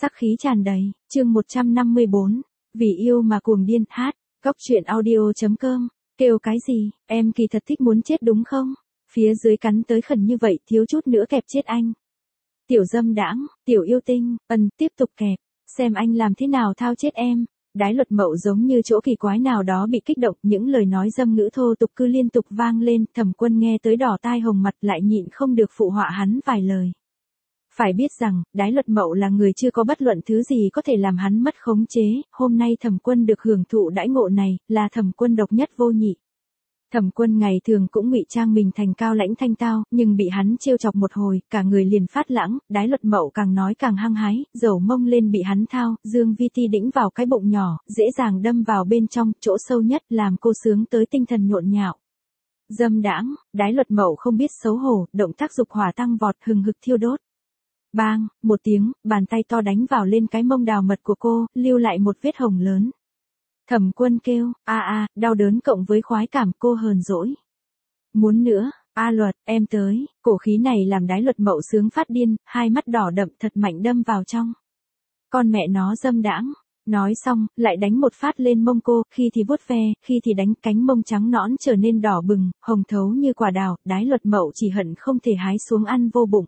sắc khí tràn đầy, chương 154, vì yêu mà cuồng điên, hát, góc truyện audio.com, kêu cái gì, em kỳ thật thích muốn chết đúng không? Phía dưới cắn tới khẩn như vậy thiếu chút nữa kẹp chết anh. Tiểu dâm đãng, tiểu yêu tinh, tiếp tục kẹp, xem anh làm thế nào thao chết em. Đái Luật Mậu giống như chỗ kỳ quái nào đó bị kích động, những lời nói dâm ngữ thô tục cứ liên tục vang lên, Thẩm Quân nghe tới đỏ tai hồng mặt lại nhịn không được phụ họa hắn vài lời. Phải biết rằng, Đái Luật Mậu là người chưa có bất luận thứ gì có thể làm hắn mất khống chế, hôm nay Thẩm Quân được hưởng thụ đãi ngộ này, là Thẩm Quân độc nhất vô nhị. Thẩm Quân ngày thường cũng ngụy trang mình thành cao lãnh thanh tao, nhưng bị hắn trêu chọc một hồi, cả người liền phát lãng, Đái Luật Mậu càng nói càng hăng hái, dầu mông lên bị hắn thao, Dương Vi Ti đĩnh vào cái bụng nhỏ, dễ dàng đâm vào bên trong, chỗ sâu nhất, làm cô sướng tới tinh thần nhộn nhạo. Dâm đãng, Đái Luật Mậu không biết xấu hổ, động tác dục hỏa tăng vọt, hừng hực thiêu đốt. Bang, một tiếng, bàn tay to đánh vào lên cái mông đào mật của cô, lưu lại một vết hồng lớn. Thẩm Quân kêu, đau đớn cộng với khoái cảm, cô hờn dỗi. Muốn nữa, Luật, em tới, cổ khí này làm Đái Luật Mậu sướng phát điên, hai mắt đỏ đậm thật mạnh đâm vào trong. Con mẹ nó dâm đãng, nói xong, lại đánh một phát lên mông cô, khi thì vuốt ve, khi thì đánh, cánh mông trắng nõn trở nên đỏ bừng, hồng thấu như quả đào, Đái Luật Mậu chỉ hận không thể hái xuống ăn vô bụng.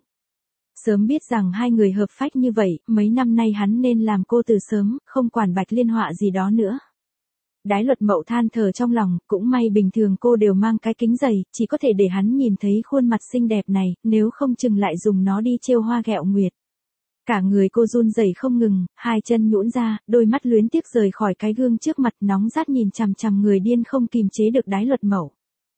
Sớm biết rằng hai người hợp phách như vậy, mấy năm nay hắn nên làm cô từ sớm, không quản Bạch Liên Họa gì đó nữa. Đái Luật Mậu than thở trong lòng, cũng may bình thường cô đều mang cái kính dày, chỉ có thể để hắn nhìn thấy khuôn mặt xinh đẹp này, nếu không chừng lại dùng nó đi trêu hoa ghẹo nguyệt. Cả người cô run rẩy không ngừng, hai chân nhũn ra, đôi mắt luyến tiếc rời khỏi cái gương trước mặt, nóng rát nhìn chằm chằm người điên không kìm chế được Đái Luật Mậu.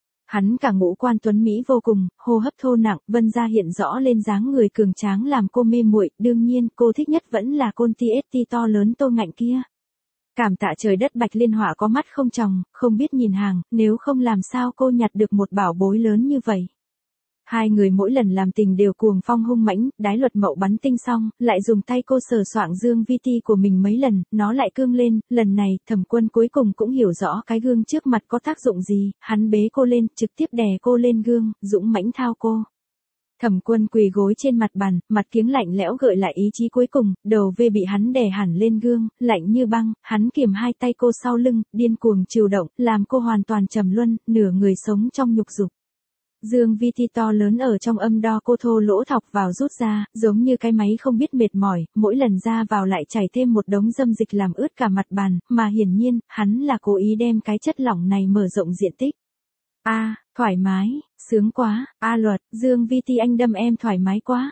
Hắn cả ngũ quan tuấn mỹ vô cùng, hô hấp thô nặng, vân ra hiện rõ lên dáng người cường tráng làm cô mê muội, đương nhiên cô thích nhất vẫn là con TST to lớn Tô Ngạnh kia. Cảm tạ trời đất Bạch Liên Họa có mắt không tròng, không biết nhìn hàng, nếu không làm sao cô nhặt được một bảo bối lớn như vậy. Hai người mỗi lần làm tình đều cuồng phong hung mãnh, Đái Luật Mậu bắn tinh xong, lại dùng tay cô sờ soạng Dương Vi Ti của mình mấy lần, nó lại cương lên, lần này, Thẩm Quân cuối cùng cũng hiểu rõ cái gương trước mặt có tác dụng gì, hắn bế cô lên, trực tiếp đè cô lên gương, dũng mãnh thao cô. Thẩm Quân quỳ gối trên mặt bàn, mặt kiếng lạnh lẽo gợi lại ý chí cuối cùng, đầu V bị hắn đè hẳn lên gương, lạnh như băng, hắn kiềm hai tay cô sau lưng, điên cuồng trừu động, làm cô hoàn toàn trầm luân, nửa người sống trong nhục dục. Dương Vi Ti to lớn ở trong âm đo cô thô lỗ thọc vào rút ra, giống như cái máy không biết mệt mỏi, mỗi lần ra vào lại chảy thêm một đống dâm dịch làm ướt cả mặt bàn, mà hiển nhiên, hắn là cố ý đem cái chất lỏng này mở rộng diện tích. Thoải mái, sướng quá, Luật, Dương Vi Ti anh đâm em thoải mái quá.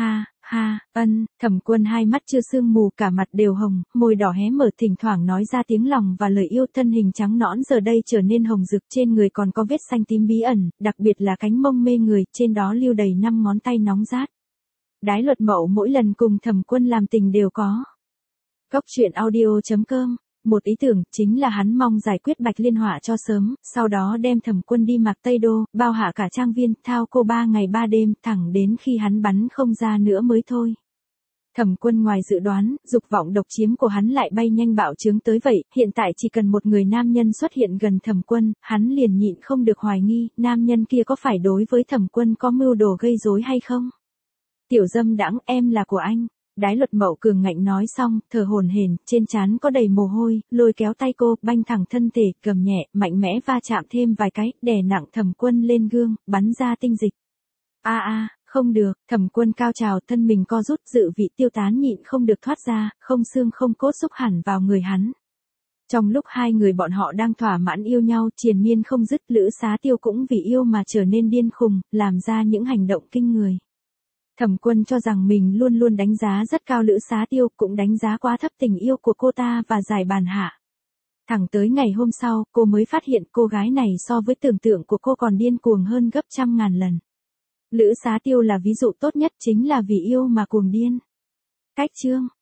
Thẩm Quân hai mắt chưa sương mù cả mặt đều hồng, môi đỏ hé mở thỉnh thoảng nói ra tiếng lòng và lời yêu, thân hình trắng nõn giờ đây trở nên hồng rực, trên người còn có vết xanh tím bí ẩn, đặc biệt là cánh mông mê người, trên đó lưu đầy 5 ngón tay nóng rát. Đái Luật Mậu mỗi lần cùng Thẩm Quân làm tình đều có. Góc truyện audio.com. Một ý tưởng, chính là hắn mong giải quyết Bạch Liên Họa cho sớm, sau đó đem Thẩm Quân đi Mạc Tây Đô, bao hạ cả trang viên, thao cô 3 ngày 3 đêm, thẳng đến khi hắn bắn không ra nữa mới thôi. Thẩm Quân ngoài dự đoán, dục vọng độc chiếm của hắn lại bay nhanh bạo trướng tới vậy, hiện tại chỉ cần một người nam nhân xuất hiện gần Thẩm Quân, hắn liền nhịn không được hoài nghi, nam nhân kia có phải đối với Thẩm Quân có mưu đồ gây rối hay không? Tiểu dâm đãng, em là của anh. Đái Luật Mậu cường ngạnh nói xong, thở hổn hển, trên trán có đầy mồ hôi, lôi kéo tay cô, banh thẳng thân thể, cầm nhẹ, mạnh mẽ va chạm thêm vài cái, đè nặng Thẩm Quân lên gương, bắn ra tinh dịch. Không được, Thẩm Quân cao trào, thân mình co rút, dự vị tiêu tán nhịn không được thoát ra, không xương không cốt xúc hẳn vào người hắn. Trong lúc hai người bọn họ đang thỏa mãn yêu nhau, triền miên không dứt, Lữ Xá Tiêu cũng vì yêu mà trở nên điên khùng, làm ra những hành động kinh người. Thẩm Quân cho rằng mình luôn luôn đánh giá rất cao Lữ Xá Tiêu, cũng đánh giá quá thấp tình yêu của cô ta và giải bàn hạ. Thẳng tới ngày hôm sau, cô mới phát hiện cô gái này so với tưởng tượng của cô còn điên cuồng hơn gấp trăm ngàn lần. Lữ Xá Tiêu là ví dụ tốt nhất, chính là vì yêu mà cuồng điên. Cách chương